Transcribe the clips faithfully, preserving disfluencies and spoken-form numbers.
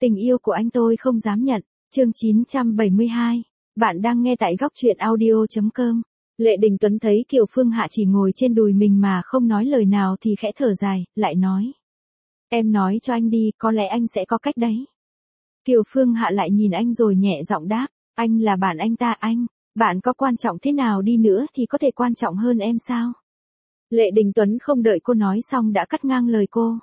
Tình yêu của anh tôi không dám nhận. Chương chín trăm bảy mươi hai. Bạn đang nghe tại góc truyện audio chấm com. Lệ Đình Tuấn thấy Kiều Phương Hạ chỉ ngồi trên đùi mình mà không nói lời nào thì khẽ thở dài, lại nói. Em nói cho anh đi, có lẽ anh sẽ có cách đấy. Kiều Phương Hạ lại nhìn anh rồi nhẹ giọng đáp, anh là bạn anh ta anh, bạn có quan trọng thế nào đi nữa thì có thể quan trọng hơn em sao? Lệ Đình Tuấn không đợi cô nói xong đã cắt ngang lời cô.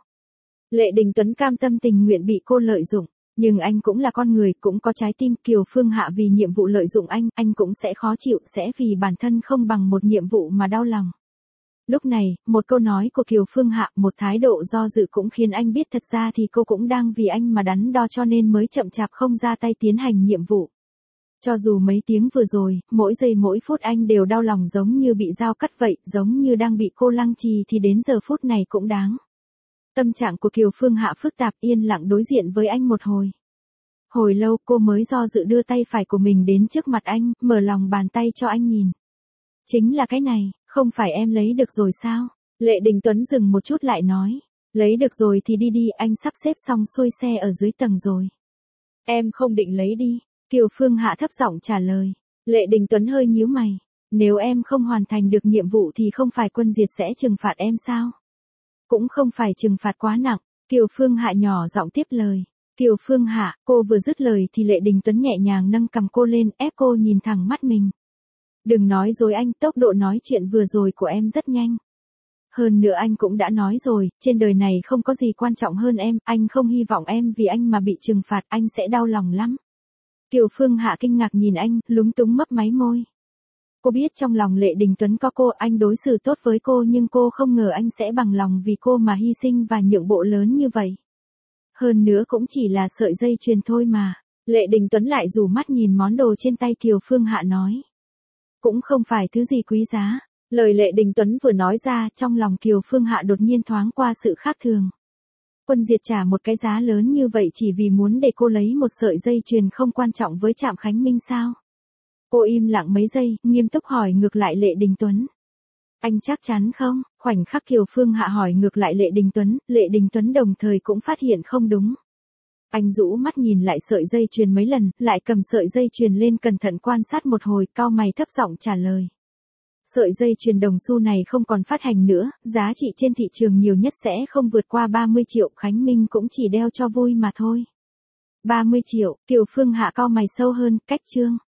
Lệ Đình Tuấn cam tâm tình nguyện bị cô lợi dụng, nhưng anh cũng là con người, cũng có trái tim. Kiều Phương Hạ vì nhiệm vụ lợi dụng anh, anh cũng sẽ khó chịu, sẽ vì bản thân không bằng một nhiệm vụ mà đau lòng. Lúc này, một câu nói của Kiều Phương Hạ, một thái độ do dự cũng khiến anh biết thật ra thì cô cũng đang vì anh mà đắn đo cho nên mới chậm chạp không ra tay tiến hành nhiệm vụ. Cho dù mấy tiếng vừa rồi, mỗi giây mỗi phút anh đều đau lòng giống như bị dao cắt vậy, giống như đang bị cô lăng trì thì đến giờ phút này cũng đáng. Tâm trạng của Kiều Phương Hạ phức tạp, yên lặng đối diện với anh một hồi. Hồi lâu cô mới do dự đưa tay phải của mình đến trước mặt anh, mở lòng bàn tay cho anh nhìn. Chính là cái này, không phải em lấy được rồi sao? Lệ Đình Tuấn dừng một chút lại nói. Lấy được rồi thì đi đi, anh sắp xếp xong xuôi xe ở dưới tầng rồi. Em không định lấy đi. Kiều Phương Hạ thấp giọng trả lời. Lệ Đình Tuấn hơi nhíu mày. Nếu em không hoàn thành được nhiệm vụ thì không phải quân diệt sẽ trừng phạt em sao? Cũng không phải trừng phạt quá nặng. Kiều Phương Hạ nhỏ giọng tiếp lời. Kiều Phương Hạ, cô vừa dứt lời thì Lệ Đình Tuấn nhẹ nhàng nâng cằm cô lên, ép cô nhìn thẳng mắt mình. Đừng nói dối anh, tốc độ nói chuyện vừa rồi của em rất nhanh. Hơn nữa anh cũng đã nói rồi, trên đời này không có gì quan trọng hơn em, anh không hy vọng em vì anh mà bị trừng phạt, anh sẽ đau lòng lắm. Kiều Phương Hạ kinh ngạc nhìn anh, lúng túng mấp máy môi. Cô biết trong lòng Lệ Đình Tuấn có cô, anh đối xử tốt với cô nhưng cô không ngờ anh sẽ bằng lòng vì cô mà hy sinh và nhượng bộ lớn như vậy. Hơn nữa cũng chỉ là sợi dây chuyền thôi mà. Lệ Đình Tuấn lại rủ mắt nhìn món đồ trên tay Kiều Phương Hạ nói. Cũng không phải thứ gì quý giá. Lời Lệ Đình Tuấn vừa nói ra, trong lòng Kiều Phương Hạ đột nhiên thoáng qua sự khác thường. Quân diệt trả một cái giá lớn như vậy chỉ vì muốn để cô lấy một sợi dây chuyền không quan trọng với Trạm Khánh Minh sao? Cô im lặng mấy giây, nghiêm túc hỏi ngược lại Lệ Đình Tuấn. Anh chắc chắn không? Khoảnh khắc Kiều Phương Hạ hỏi ngược lại Lệ Đình Tuấn, Lệ Đình Tuấn đồng thời cũng phát hiện không đúng. Anh rũ mắt nhìn lại sợi dây chuyền mấy lần, lại cầm sợi dây chuyền lên cẩn thận quan sát một hồi, cau mày thấp giọng trả lời. Sợi dây chuyền đồng xu này không còn phát hành nữa, giá trị trên thị trường nhiều nhất sẽ không vượt qua ba mươi triệu, Khánh Minh cũng chỉ đeo cho vui mà thôi. ba mươi triệu, Kiều Phương Hạ cau mày sâu hơn, cách chương.